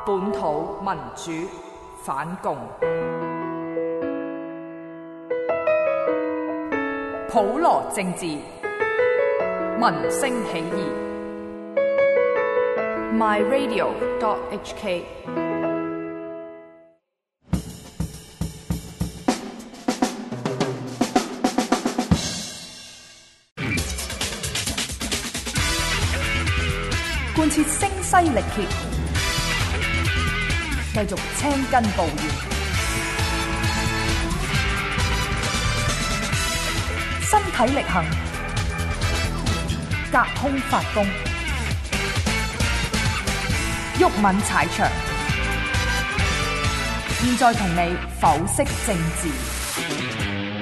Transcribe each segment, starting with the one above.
本土民主反共，普羅政治，民聲起義。myradio.hk貫徹聲嘶力竭，繼續青筋暴現，身體力行，隔空發功，毓民踩場。現在同你剖析政治。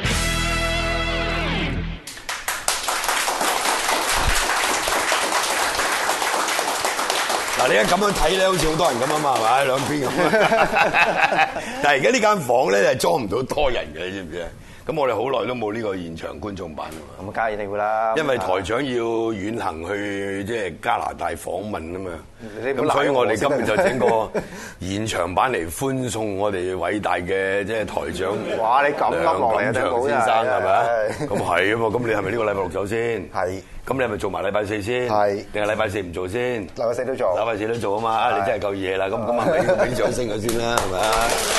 嗱，你而家咁樣睇咧，好似好多人咁啊嘛，係咪？兩邊咁。但係而家呢間房咧係裝唔到多人嘅，你知唔知啊？咁我哋好耐都冇呢個現場觀眾版啊嘛。 咁梗係一定會啦。因為台長要遠行去即係加拿大訪問啊嘛。咁所以我哋今日就整個現場版嚟歡送我哋偉大嘅即係台長。 哇！你咁笠落嚟啊， 梁錦祥先生係咪啊？咁係啊嘛。咁你係咪呢個禮拜六走先？係。咁你係咪做埋禮拜四先？係。定係禮拜四唔做先？禮拜四都做。禮拜四都做啊嘛！啊，你真係夠嘢啦！咁啊，俾掌聲佢先啦，係咪啊？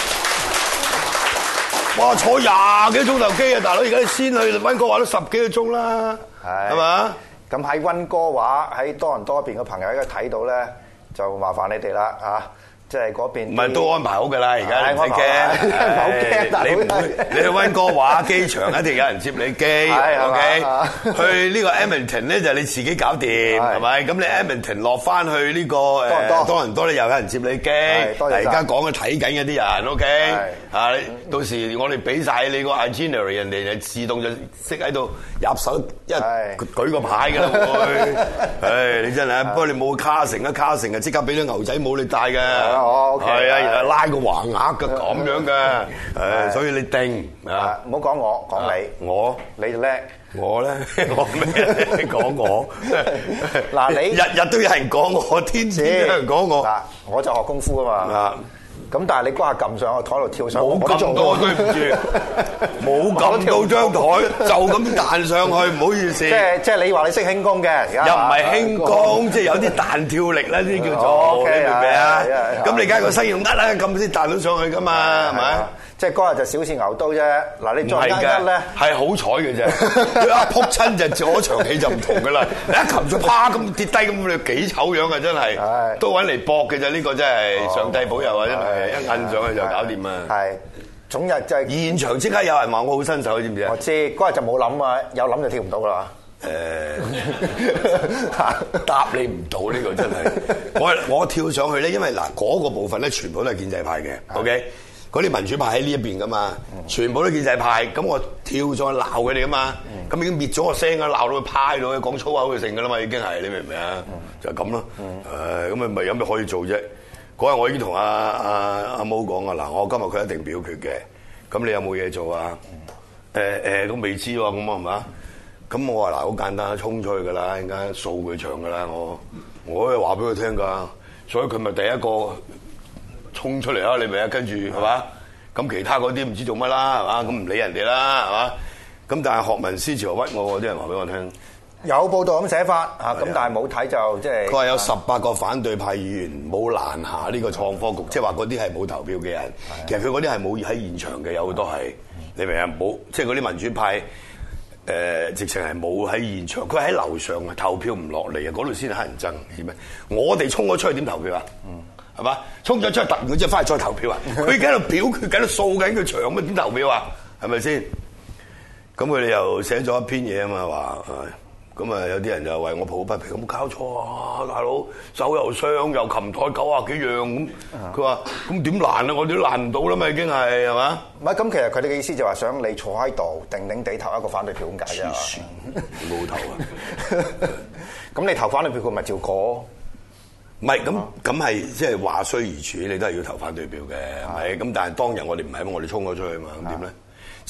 哇！坐20幾個鐘頭機啊，大佬！而家你先去溫哥華都10幾個鐘啦，係嘛？ 咁喺溫哥華喺多倫多邊嘅朋友而家睇到咧，就麻煩你哋啦嚇。即係嗰邊唔係都安排好㗎啦，而家你唔使驚，你去溫哥華機場一定有人接你機 ，OK？ 去呢個 Edmonton 咧就你自己搞掂，係咪？咁你 Edmonton 落翻去呢個多倫多咧又有人接你機。而家講嘅睇緊嗰啲人 ，OK？ 啊，到時我哋俾晒你個 itinerary， 人哋就自動就識喺度入手一舉個牌㗎啦會。唉，你真係，不過你冇卡成啊，卡成啊即刻俾啲牛仔帽你戴㗎。係啊，然後拉個橫額嘅咁樣嘅，誒，所以你定啊， 唔好講我，講你，你叻， 我咧，我咩？你講我， 嗱你日都有人講我，天天有人講我， 嗱，我就學功夫啊嘛。咁但係你嗰下撳上個台度跳上， 冇撳到，對唔住，冇撳到張台，就咁彈上去，唔好意思。 即係你話你識輕功嘅，而家又唔係輕功，即係有啲彈跳力啦，呢啲叫做，你明唔明啊？咁你梗係個身用得啦，咁先彈到上去噶嘛，係咪？ 即係嗰日就小試牛刀啫。嗱，你再一咧， 係好彩嘅啫。佢一撲親就嗰場戲就唔同噶啦。你一擒咗啪咁跌低咁，你幾醜樣啊！真係，都揾嚟搏嘅啫。呢個真係上帝保佑啊！真係一摁上去就搞掂啊！ 係，總日就係現場即刻有人話我好新手，知唔知啊？ 我知，嗰日就冇諗啊，有諗就跳唔到啦。 答你唔到呢個真係。我跳上去咧，因為嗱嗰個部分咧全部都係建制派嘅 ，OK。嗰啲民主派喺呢一邊噶嘛，全部都建制派，咁我跳上去鬧佢哋噶嘛，咁已經滅咗個聲啦，鬧到佢趴喺度，講粗口佢成噶啦嘛，已經係你明唔明啊？就係咁咯，咁咪有咩可以做啫？嗰日我已經同阿毛講啊，嗱，我今日佢一定表決嘅，咁你有冇嘢做啊？都未知喎，咁係嘛？咁我話嗱，好簡單，衝出去噶啦，陣間掃佢場噶啦，我可以話俾佢聽噶，所以佢咪第一個衝出嚟啦，你明啊？跟住係嘛？咁其他嗰啲唔知做乜啦，係嘛？咁唔理人哋啦，係嘛？咁但係學民思潮屈我，啲人話俾我聽， 有報道咁寫法嚇，咁但係冇睇就即係。 佢話有18個反對派議員冇攔下呢個創科局，即係話嗰啲係冇投票嘅人。其實佢嗰啲係冇喺現場嘅，有好多係你明啊？冇，即係嗰啲民主派直情係冇喺現場，佢喺樓上啊，投票唔落嚟啊，嗰度先係乞人憎，知咩？我哋衝咗出去點投票啊？係嘛？衝咗出去突然佢之後翻嚟再投票啊！佢而家喺度表決緊，喺度掃緊佢場，咁點投票啊？係咪先？咁佢哋又寫咗一篇嘢啊嘛，話咁啊有啲人就為我抱不平，咁搞錯啊！大佬手又傷又擒台90幾樣咁，佢話咁點攔啊？我哋都攔唔到啦嘛，已經係嘛？ 唔係咁，其實佢哋嘅意思就話想你坐喺度定定地投一個反對票咁解啫。 冇投啊！ 咁你投反對票，佢咪照過？ 唔係咁係即係話雖如此，你都係要投反對票嘅，係咪？咁但係當日我哋唔係，我哋衝咗出去嘛，咁點咧？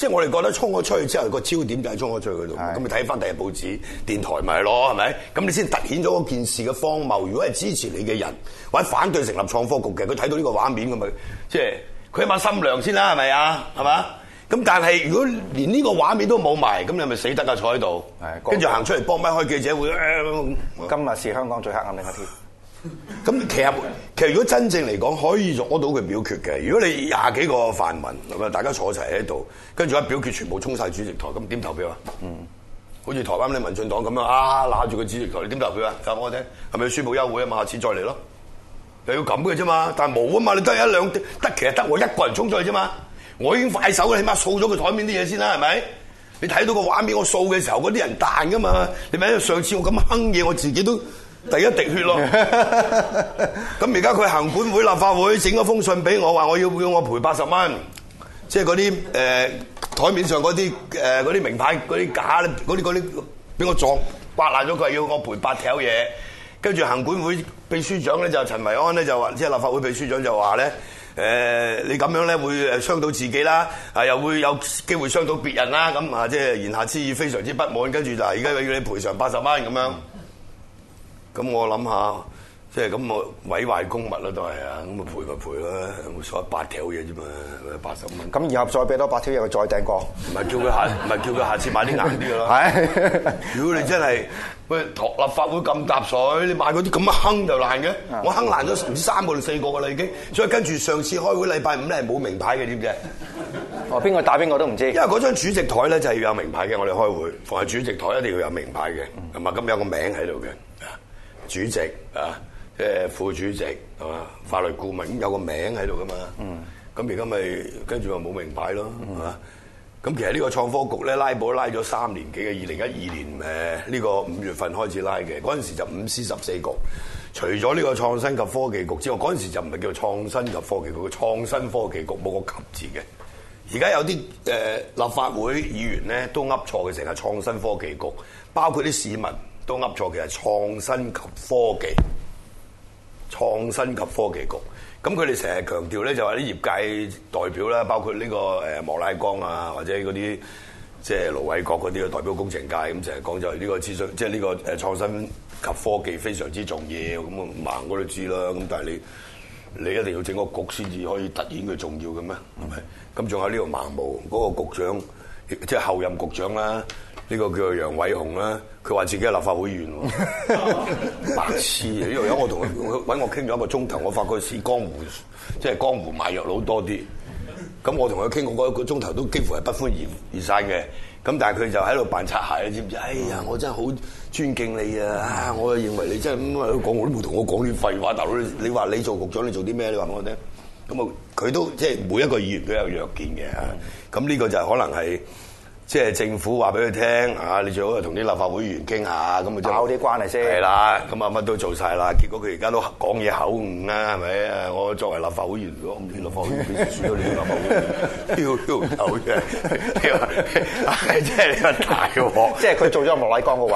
即係我哋覺得衝咗出去之後，個焦點就係衝咗出去嗰度。咁你睇翻第日報紙、電台咪係咯，係咪？咁你先突顯咗嗰件事嘅荒謬。如果係支持你嘅人或者反對成立創科局嘅，佢睇到呢個畫面咁咪，即係佢起碼心涼先啦，係咪啊？係嘛？咁但係如果連呢個畫面都冇埋，咁你咪死得啊！坐喺度，跟住行出嚟幫咪開記者會。 今日是香港最黑暗的一天。 咁其實如果真正嚟講可以攞到佢表決嘅，如果你20幾個泛民咁啊，大家坐齊喺度，跟住一表決全部衝晒主席台，咁點投票啊？好似台灣啲民進黨咁樣啊，揦住個主席台，你點投票啊？話我聽，係咪要宣佈休會啊？嘛，下次再嚟咯，又要咁嘅啫嘛。但係冇啊嘛，你得一兩得，其實得我一個人衝咗去啫嘛。我已經快手啦，起碼掃咗佢台面啲嘢先啦，係咪？你睇到個畫面，我掃嘅時候嗰啲人彈噶嘛？你咪上次我咁哼嘢，我自己都第一滴血咯。咁而家佢行管會、立法會整咗封信俾我，話我要我賠80蚊，即係嗰啲台面上嗰啲名牌嗰啲假嗰啲俾我撞刮爛咗，佢係要我賠8條嘢。跟住行管會秘書長咧就陳維安咧就話，即係立法會秘書長就話咧。你咁樣咧會傷到自己啦，又會有機會傷到別人啦，咁啊即係言下之意非常之不滿，跟住就而家要你賠償80蚊咁樣，咁我諗下，即係咁我毀壞公物啦都係啊，咁啊賠咪賠啦，冇所謂8條嘢啫嘛，80蚊。 咁以後再俾多8條嘢佢再訂過， 唔係叫佢下次買啲硬啲嘅咯。係，如果你真係喂立法會咁搭水，你買嗰啲咁哼就爛嘅，我哼爛咗唔知3個定4個㗎啦已經。所以跟住上次開會禮拜5咧係冇名牌嘅，知唔知？ 哦，邊個打邊個都唔知。 因為嗰張主席台咧就係要有名牌嘅，我哋開會逢係主席台一定要有名牌嘅，係嘛？咁有個名喺度嘅，主席啊。即係副主席係嘛，法律顧問咁有個名喺度噶嘛，咁而家咪跟住話冇名牌咯，係嘛？咁其實呢個創科局咧拉布拉咗3年幾嘅，2012年呢個5月份開始拉嘅，嗰陣時就5C14局，除咗呢個創新及科技局之外，嗰陣時就唔係叫創新及科技局，創新科技局冇個及字嘅。而家有啲立法會議員咧都噏錯嘅，成日創新科技局，包括啲市民都噏錯，其實創新及科技。創新及科技局，咁佢哋成日強調咧，就話啲業界代表啦，包括呢個莫拉江啊，或者嗰啲即係盧偉國嗰啲嘅代表工程界，咁成日講就係呢個諮詢，即係呢個創新及科技非常之重要，咁盲我都知啦。咁但係你一定要整個局先至可以突顯佢重要嘅咩？係咪？咁仲有呢個盲毛嗰個局長，即係後任局長啦。呢個叫做楊偉雄啦，佢話自己係立法會議員喎，白痴啊！呢度有我同佢揾我傾咗1個鐘頭，我發覺似江湖，即係江湖賣藥佬多啲。咁我同佢傾過1個鐘頭，都幾乎係不歡而散嘅。咁但係佢就喺度扮擦鞋，你知唔知？哎呀，我真係好尊敬你啊！我認為你真係咁喺度講，我都冇同我講啲廢話。大佬，你話你做局長，你做啲咩？你話俾我聽。咁啊，佢都即係每一個議員都有約見嘅。咁呢個就可能係。即係政府話俾佢聽啊！你最好係同啲立法會議員傾下，咁啊搞啲關係先。係啦，咁啊乜都做晒啦。結果佢而家都講嘢口誤啦，係咪啊？我作為立法會議員，我唔知立法會議員幾時選咗你立法會議員，挑頭嘅，即係你個大鑊。即係佢做咗莫乃光個位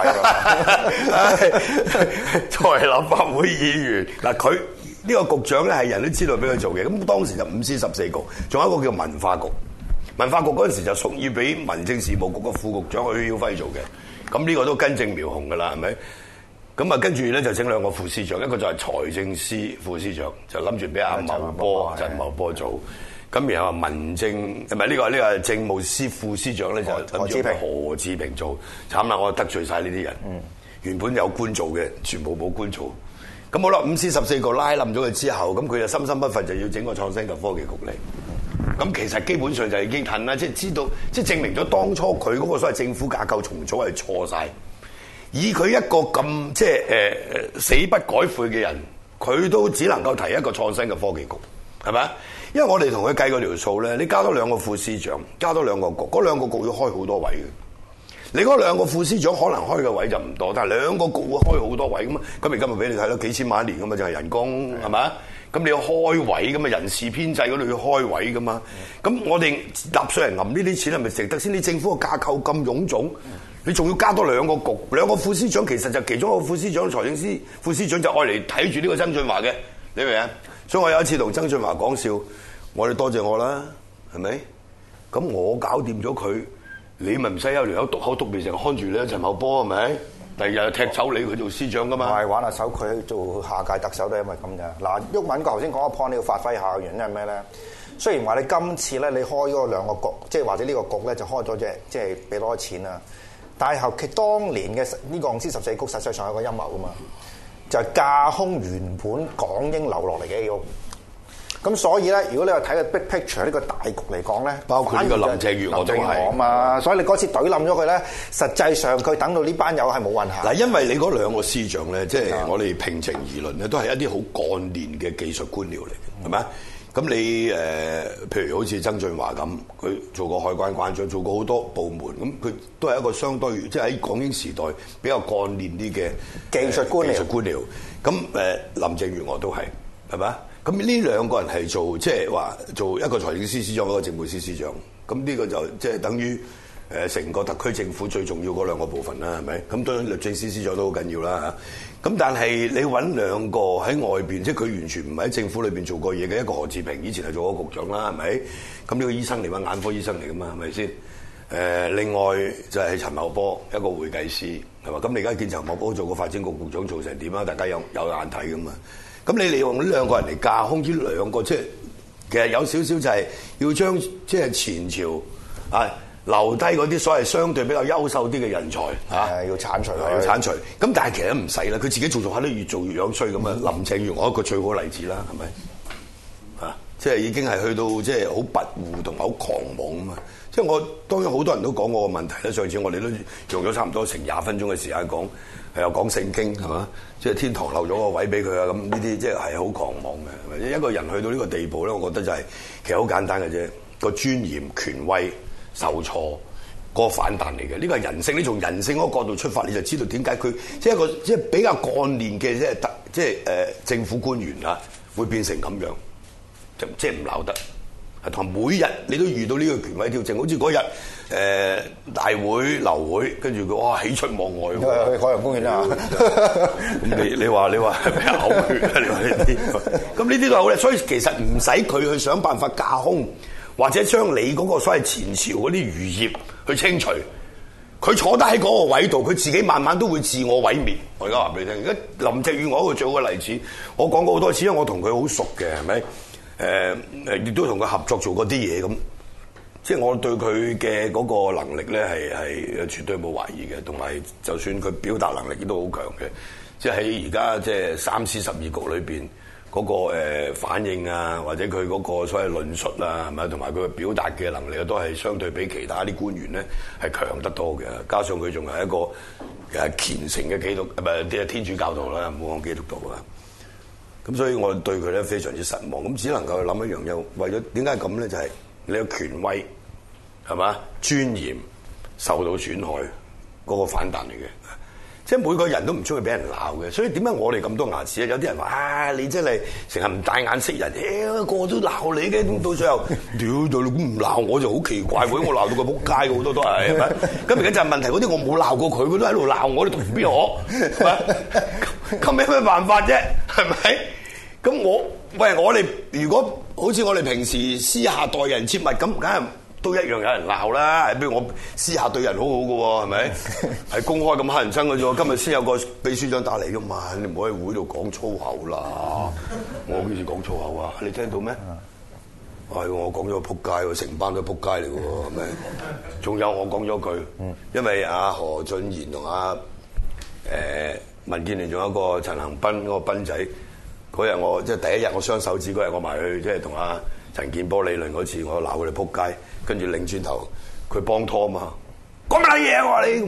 作為立法會議員，嗱佢呢個局長咧係人都知道俾佢做嘅。咁當時就5C14局，仲有一個叫文化局。文化局嗰陣時就屬於俾民政事務局嘅副局長許曉輝做嘅，咁呢個都根正苗紅㗎啦，係咪？咁啊跟住咧就整2個副司長，一個就係財政司副司長，就諗住俾阿陳茂波做，咁然後民政唔係呢個係政務司副司長咧就諗住俾何志平做，慘啦！我得罪晒呢啲人，原本有官做嘅，全部冇官做。咁好啦，5C14個拉冧咗佢之後，咁佢就心心不忿，就要整個創新及科技局嚟。咁其實基本上就已經褪啦，即係知道，即係證明咗當初佢嗰個所謂政府架構重組係錯晒。以佢一個咁即係死不改悔嘅人，佢都只能夠提一個創新嘅科技局，係咪？因為我哋同佢計過條數咧，你加多2個副司長，加多2個局，嗰2個局要開好多位嘅。你嗰2個副司長可能開嘅位就唔多，但係2個局會開好多位咁啊！咁而家咪俾你睇咯，幾千萬一年咁嘛，就係人工係咪？咁你要開位咁嘛，人事編制嗰度要開位噶嘛？咁我哋納稅人揞呢啲錢係咪值得先？你政府個架構咁臃腫，你仲要加多2個局，2個副司長，其實就其中一個副司長財政司副司長就愛嚟睇住呢個曾俊華嘅，你明唔明啊？所以我有一次同曾俊華講笑，我哋多謝我啦，係咪？ 咁我搞掂咗佢，你咪唔使有條友篤口篤鼻成日看住你陳茂波係咪？第二日踢走你佢做司長噶嘛？ 係玩下手，佢做下屆特首都係因為咁咋。嗱，毓民哥頭先講個 point 你要發揮下嘅原因係咩咧？雖然話你今次咧你開嗰兩個局，即係或者呢個局咧就開咗即係俾多錢啦，但係後期當年嘅呢個14局實際上有個陰謀啊嘛，就係架空原本港英留落嚟嘅屋。咁所以咧，如果你話睇個 big picture 呢個大局嚟講咧， 包括呢個林鄭月娥都係嘛，所以你嗰次懟冧咗佢咧，實際上佢等到呢班友係冇運行。 嗱，因為你嗰兩個司長咧，即係我哋平情而論咧，都係一啲好幹練嘅技術官僚嚟嘅，係咪？咁你譬如好似曾俊華咁，佢做過海關關長，做過好多部門，咁佢都係一個相對即係喺港英時代比較幹練啲嘅技術官僚。咁林鄭月娥都係咪？咁呢兩個人係做即係話做一個財政司司長，一個政務司司長。咁呢個就即係等於成個特區政府最重要嗰兩個部分啦，係咪？咁當然律政司司長都好緊要啦嚇。咁但係你揾兩個喺外邊，即係佢完全唔喺政府裏邊做過嘢嘅，一個何志平以前係做過局長啦，係咪？咁呢個醫生嚟嘛，眼科醫生嚟噶嘛，係咪先？另外就係陳茂波，一個會計師係嘛？咁你而家見陳茂波做過發展局局長做成點啊？大家有眼睇噶嘛？咁你利用呢兩個人嚟架空，呢兩個即係其實有少少就係要將即係前朝啊留低嗰啲所謂相對比較優秀啲嘅人才嚇， 要剷除佢， 要剷除。咁但係其實唔使啦，佢自己做下都越做越樣衰咁啊！林鄭月娥一個最好例子啦，係咪？即係已經係去到即係好跋扈同埋好狂妄啊嘛！即係我當然好多人都講過個問題啦。上次我哋都用咗差唔多成20分鐘嘅時間講，又講聖經係嘛？即係天堂留咗個位俾佢啊！咁呢啲即係好狂妄嘅。一個人去到呢個地步咧，我覺得就係其實好簡單嘅啫。個尊嚴、權威受挫，嗰個反彈嚟嘅。呢個係人性。你從人性嗰個角度出發，你就知道點解佢即係一個即係比較幹練嘅即係政府官員啊，會變成咁樣。就即係唔鬧得，同每日你都遇到呢個權威挑戰，好似嗰日大會流會，跟住佢哇喜出望外， 去海洋公園啊！ 咁你話係咪嘔血啊？你話呢啲，咁呢啲都係好咧。所以其實唔使佢去想辦法架空，或者將你嗰個所謂前朝嗰啲餘孽去清除，佢坐得喺嗰個位度，佢自己慢慢都會自我毀滅。我而家話俾你聽，而家林鄭月娥一個最好嘅例子，我講過好多次，因為我同佢好熟嘅，係咪？亦都同佢合作做過啲嘢咁，即係我對佢嘅嗰個能力咧係絕對冇懷疑嘅，同埋就算佢表達能力都好強嘅，即係喺而家即係3司12局裏邊嗰個反應啊，或者佢嗰個所謂論述啊，係咪？同埋佢嘅表達嘅能力都係相對比其他啲官員咧係強得多嘅，加上佢仲係一個虔誠嘅基督唔係天主教徒啦，唔好講基督徒啦。咁所以我對佢咧非常之失望，咁只能夠諗一樣嘢，為咗點解咁咧？就係你嘅權威係嘛，尊嚴受到損害嗰個反彈嚟嘅，即係每個人都唔中意俾人鬧嘅，所以點解我哋咁多牙齒啊？有啲人話你真係成日唔帶眼識人，個個都鬧你嘅，到最後屌到你唔鬧我就好奇怪喎，我鬧到佢仆街好多都係咪？咁而家就係問題，嗰啲我冇鬧過佢，佢都喺度鬧我，你同邊我？咁有咩辦法啫？係咪？咁我哋如果好似我哋平時私下待人接物咁，梗係都一樣有人鬧啦。比如我私下對人好好嘅喎，係咪？係公開咁乞人憎嘅啫。今日先有個秘書長打嚟嘅嘛，你唔好喺會度講粗口啦。我幾時講粗口啊？你聽到咩？係我講咗個仆街喎，成班都仆街嚟嘅喎，係咪？仲有我講咗句，因為阿何俊賢同阿民建聯仲有一個陳恒鑌嗰個斌仔。嗰日我即係第一日我雙手指嗰日我埋去即係同阿陳健波理論嗰次，我鬧佢哋仆街，跟住擰轉頭佢幫拖嘛，講乜嘢啊你？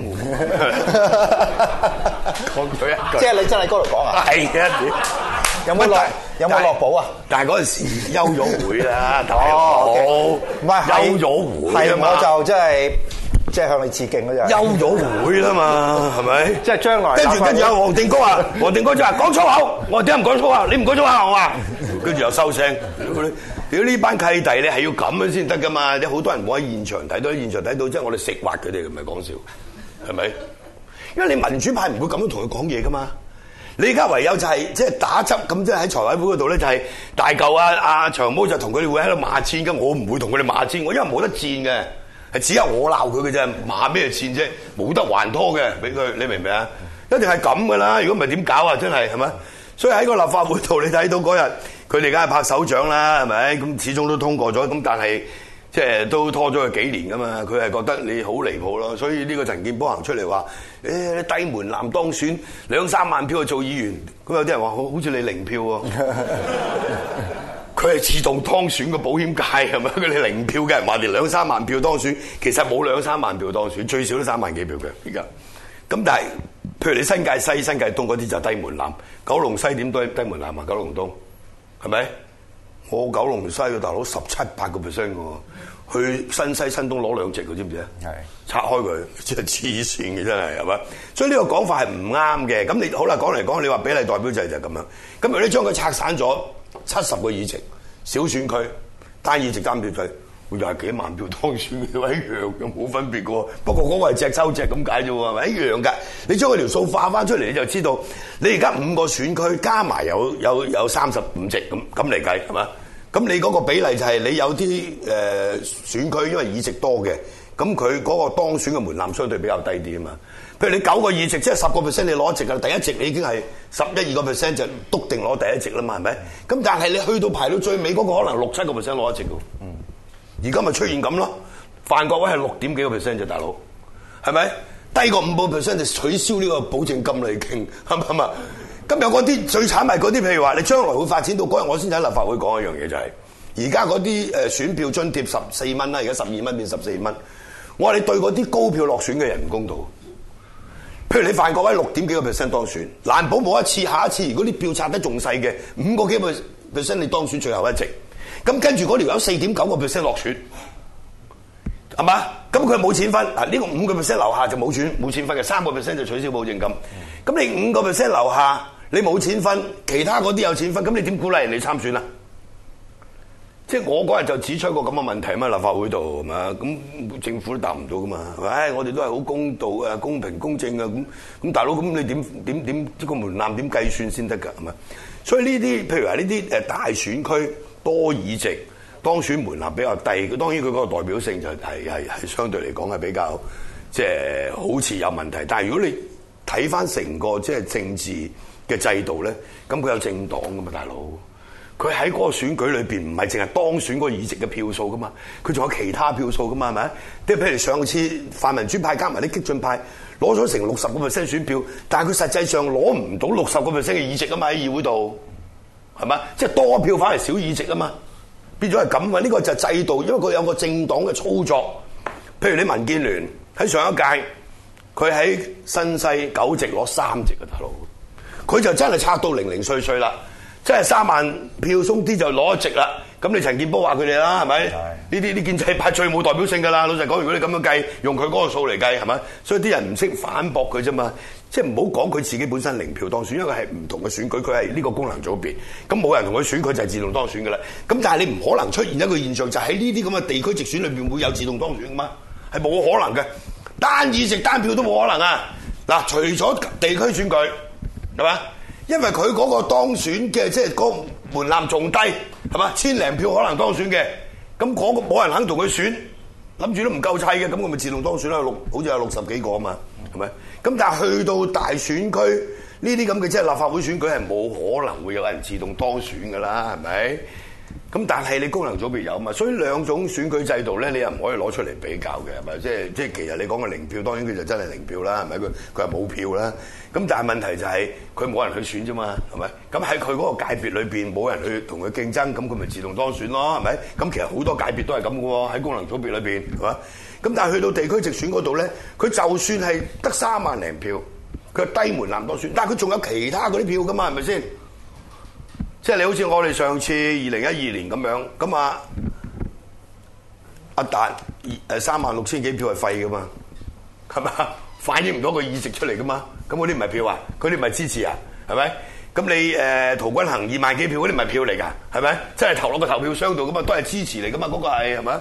講佢一句， 即係你真係嗰度講啊？ 係嘅， 有冇落寶啊？ 但係嗰陣時休咗會啦，好唔係休咗會啊嘛， 我就真係。即係向你致敬嗰陣， 休咗會啦嘛，係咪？ 即係將來跟住有黃定光話，黃定光就話講粗口，我話點解唔講粗口？你唔講粗口我話，跟住又收聲。屌呢班契弟你係要咁樣先得噶嘛？好多人冇喺現場睇到，現場睇到即係我哋食滑佢哋，唔係講笑，係咪？因為你民主派唔會咁樣同佢講嘢噶嘛。 你而家唯有就係即係打執咁，即係喺財委會嗰度咧，就係大嚿阿長毛就同佢哋會喺度罵戰，咁我唔會同佢哋罵戰，我因為冇得戰嘅，係只有我鬧佢嘅啫，罵咩戰啫？冇得還拖嘅，俾佢你明唔明啊？一定係咁噶啦，如果唔係點搞啊？真係係咪？所以喺個立法會度，你睇到嗰日佢哋梗係拍手掌啦，係咪？咁始終都通過咗，咁但係即係都拖咗佢幾年噶嘛，佢係覺得你好離譜咯。所以呢個陳健波行出嚟話，低門檻當選2-3萬票去做議員，咁有啲人話好似你零票喎。佢係自動當選嘅保險界係咪？佢哋零票嘅人話你2-3萬票當選，其實冇2-3萬票當選，最少都3萬幾票嘅而家。咁但係，譬如你新界西、新界東嗰啲就低門檻，九龍西點低門檻啊？九龍東係咪？我九龍西嘅大佬17-8% 嘅喎，去新西、新東攞2席，佢知唔知啊？係拆開佢，真係黐線嘅真係係咪？所以呢個講法係唔啱嘅。咁你好啦，講嚟講，你話比例代表制就係咁樣。咁如果你將佢拆散咗70個議席，小選區單議席單票制。又係幾萬票當選嘅，一樣又冇分別嘅喎。不過嗰個係隻抽隻咁解啫喎，係咪一樣㗎？你將佢條數化翻出嚟，你就知道你而家5個選區加埋有35席咁嚟計係嘛？咁你嗰個比例就係你有啲選區因為議席多嘅，咁佢嗰個當選嘅門檻相對比較低啲啊嘛。譬如你9個議席，即係10%你攞一席㗎，第一席你已經係11-2% 就篤定攞第一席啦嘛，係咪？咁但係你去到排到最尾嗰個可能6-7% 攞一席㗎。而家咪出現咁咯，范國威係6點幾個%啫，大佬，係咪低過5%就取消呢個保證金嚟傾，係咪？咁有嗰啲最慘係嗰啲，譬如話你將來會發展到嗰日，我先喺立法會講一樣嘢就係，而家嗰啲選票津貼14蚊啦，而家12蚊變14蚊，我話你對嗰啲高票落選嘅人唔公道。譬如你范國威6點幾個%當選，難保冇一次下一次，如果啲票拆得仲細嘅5個幾個%你當選最後一席。咁跟住嗰條友4.9個% 落選，係嘛？咁佢冇錢分，呢個5% 樓下就冇錢分嘅，3% 就取消保證金。咁你5% 樓下你冇錢分，其他嗰啲有錢分，咁你點鼓勵人哋參選啊？即係我嗰日就指出過咁嘅問題嘛，立法會度係嘛？咁政府都答唔到噶嘛，係咪？我哋都係好公道啊、公平公正啊，咁大佬咁你點呢個門檻點計算先得㗎？係咪？所以呢啲譬如話呢啲大選區。多議席當選門檻比較低，當然佢嗰個代表性就係相對嚟講係比較即係好似有問題。但係如果你睇翻成個即係政治嘅制度咧，咁佢有政黨噶嘛，大佬，佢喺嗰個選舉裏邊唔係淨係當選嗰個議席嘅票數噶嘛，佢仲有其他票數噶嘛，係咪？即係譬如上次泛民主派加埋啲激進派攞咗成60% 選票，但係佢實際上攞唔到60% 嘅議席啊嘛，喺議會度。係嘛？即係多票反而少議席啊嘛，變咗係咁啊！呢個就係制度，因為佢有個政黨嘅操作。譬如你民建聯喺上一屆，佢喺新西9席攞3席嘅大佬，佢就真係拆到零零碎碎啦，即係3萬票鬆啲就攞1席啦。咁你陳健波話佢哋啦，係咪？呢啲建制派最冇代表性㗎啦。老實講，如果你咁樣計，用佢嗰個數嚟計，係咪？所以啲人唔識反駁佢啫嘛。即係唔好講佢自己本身0票當選，因為係唔同嘅選舉，佢係呢個功能組別，咁冇人同佢選，佢就係自動當選㗎啦。咁但係你唔可能出現一個現象，就喺呢啲咁嘅地區直選裏邊會有自動當選㗎嘛？係冇可能嘅，單議席單票都冇可能啊！嗱，除咗地區選舉係嘛？因為佢嗰個當選嘅即係嗰個門檻仲低係嘛，1000零票可能當選嘅，咁嗰個冇人肯同佢選，諗住都唔夠砌嘅，咁佢咪自動當選啦？好似有60幾個啊嘛，係咪？咁但係去到大選區呢啲咁嘅即係立法會選舉係冇可能會有人自動當選㗎啦，係咪？咁但係你功能組別有嘛，所以兩種選舉制度咧，你又唔可以攞出嚟比較嘅，係咪？即係其實你講嘅0票，當然佢就真係0票啦，係咪？佢係冇票啦。咁但係問題就係佢冇人去選啫嘛，係咪？咁喺佢嗰個界別裏邊冇人去同佢競爭，咁佢咪自動當選咯，係咪？咁其實好多界別都係咁嘅喎，喺功能組別裏邊係嘛？咁但係去到地區直選嗰度咧，佢就算係得3萬零票，佢低門檻當選，但係佢仲有其他嗰啲票㗎嘛，係咪先？即係你好似我哋上次2012年咁樣，咁阿達36000幾票係廢㗎嘛，係嘛？反映唔到個議席出嚟㗎嘛，咁嗰啲唔係票啊，嗰啲唔係支持啊，係咪？咁你陶君行2萬幾票嗰啲唔係票嚟㗎，係咪？真係投落個投票箱度㗎嘛，都係支持嚟㗎嘛，嗰個係咪？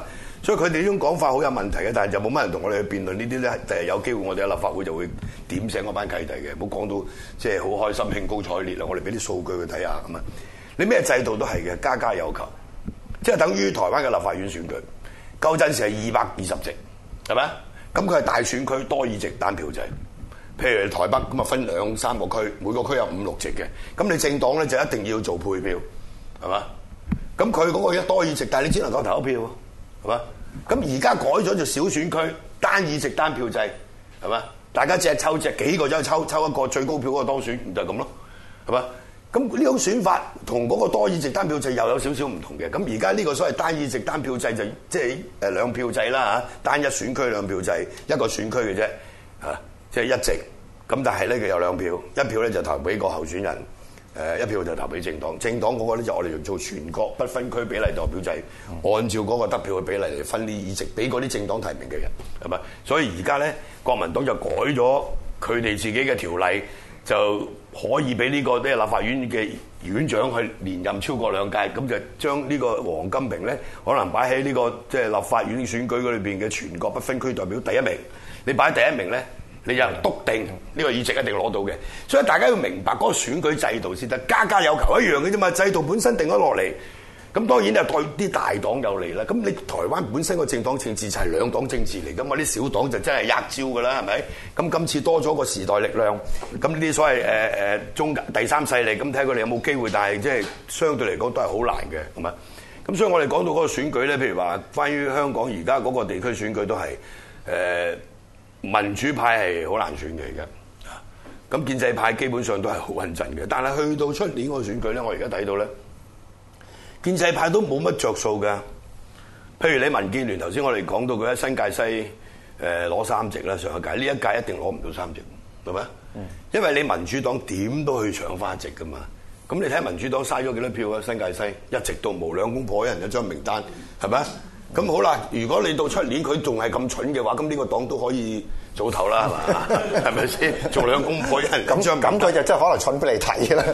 所以佢哋呢種講法好有問題嘅，但係就冇乜人同我哋去辯論呢啲咧。第日有機會我哋喺立法會就會點醒嗰班契弟嘅，唔好講到即係好開心興高采烈啦。我哋俾啲數據去睇下咁啊。你咩制度都係嘅，家家有求，即係等於台灣嘅立法院選舉，舊陣時係220席，係咪？咁佢係大選區多議席單票制。譬如台北咁啊，分2、3個區，每個區有5、6席嘅。咁你政黨咧就一定要做配票，係嘛？咁佢嗰個一多議席，但係你只能夠投一票，係嘛？咁而家改咗就小選區單議席單票制，係嘛？大家隻抽隻幾個就抽一個最高票嗰個當選，就係咁咯，係嘛？咁呢種選法同嗰個多議席單票制又有少少唔同嘅。咁而家呢個所謂單議席單票制就即係2票制啦嚇，單一選區2票制，一個選區嘅啫嚇，即係1席。咁但係咧佢有2票，一票咧就投俾個候選人，一票就投俾政黨。政黨嗰個咧就我哋做全國不分區比例代表制，按照嗰個得票嘅比例嚟分啲議席俾嗰啲政黨提名嘅人，係咪？所以而家咧國民黨就改咗佢哋自己嘅條例，就可以俾呢個立法院嘅院長去連任超過2屆，咁就將呢個黃金平咧可能擺喺呢個即係立法院選舉嗰裏邊嘅全國不分區代表第1名。你擺第1名咧，你有人篤定呢個議席一定攞到嘅。所以大家要明白嗰個選舉制度先得，家家有求一樣嘅啫嘛。制度本身定咗落嚟，咁當然就對啲大黨有利啦。咁你台灣本身個政黨政治就係2黨政治嚟㗎嘛，啲小黨就真係吔招㗎啦，係咪？咁今次多咗個時代力量，咁呢啲所謂中第3勢力，咁睇佢哋有冇機會，但係即係相對嚟講都係好難嘅，係咪？咁所以我哋講到嗰個選舉咧，譬如話關於香港而家嗰個地區選舉都係民主派係好難選嘅而家，咁建制派基本上都係好穩陣嘅。但係去到出年個選舉咧，我而家睇到咧，建制派都冇乜着數㗎。譬如你民建聯頭先我哋講到佢喺新界西攞3席啦，上一屆呢一屆一定攞唔到3席，係咪？因為你民主黨點都去搶翻1席㗎嘛。咁你睇民主黨嘥咗幾多票啊？新界西一直都冇，2公婆一人一張名單，係咪？咁好啦，如果你到出年佢仲係咁蠢嘅話，咁呢個黨都可以早投啦，係嘛？係咪先？做2公婆一人一張， 咁佢就真係可能蠢俾你睇啦。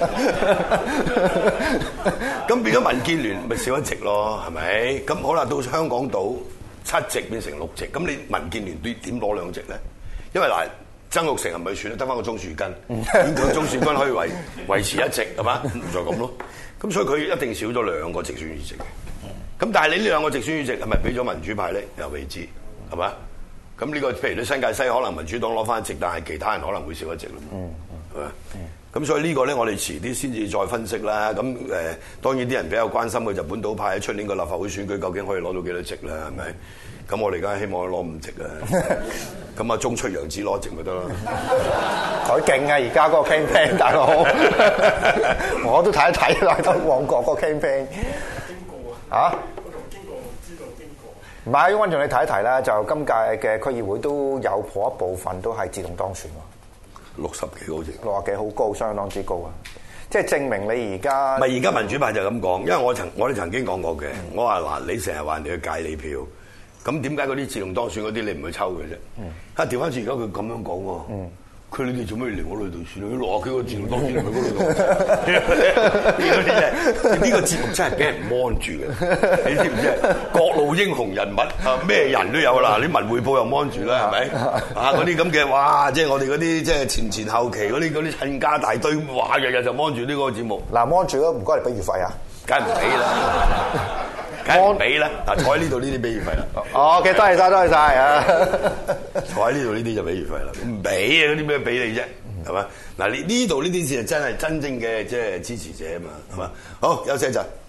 咁變咗民建聯咪少1席咯，係咪？咁好啦，到香港島7席變成6席，咁你民建聯點攞2席咧？因為嗱，曾鈺成係咪選得翻個鍾樹根？勉強鍾樹根可以維持1席係嘛？就咁咯。咁所以佢一定少咗2個直選議席嘅。咁但係你呢2個直選議席係咪俾咗民主派咧？又未知係嘛？咁呢個譬如你新界西可能民主黨攞翻1席，但係其他人可能會少1席咯。係嘛？咁所以呢個咧，我哋遲啲先至再分析啦。咁當然啲人比較關心嘅就本土派喺出年個立法會選舉究竟可以攞到幾多席啦？係咪？咁我哋而家希望攞5席啊！咁啊，中出楊子攞1席咪得咯。 佢勁啊！而家嗰個 campaign 大佬，我都睇一睇啦，喺旺角嗰個 campaign。嚇？唔係，溫仲你睇一睇啦，就今屆嘅區議會都有頗一部分都係自動當選喎。 60幾好似 ，60幾好高，相當之高啊！即係證明你而家唔係而家民主派就咁講，因為我哋曾經講過嘅，我話嗱，你成日話人哋去戒你票，咁點解嗰啲自動當選嗰啲你唔去抽嘅啫？調翻轉而家佢咁樣講喎。佢你哋做咩嚟我度選？佢60幾個自動當選嚟嗰度，呢個節目真係俾人芒住嘅，你知唔知？各路英雄人物啊，咩人都有啦。啲文匯報又芒住啦，係咪？啊，嗰啲咁嘅哇，即係我哋嗰啲即係前後期嗰啲親家大堆，哇，日日就芒住呢個節目。 嗱，芒住唔該你俾月費啊， 梗係唔俾啦。梗係唔俾啦！嗱，坐喺呢度呢啲俾月費啦。 哦，OK，多謝晒啊！ 坐喺呢度呢啲就俾月費啦。唔俾啊！嗰啲咩俾你啫？係嘛？嗱，呢度呢啲先係真正嘅即係支持者啊嘛，係嘛？好，休息一陣。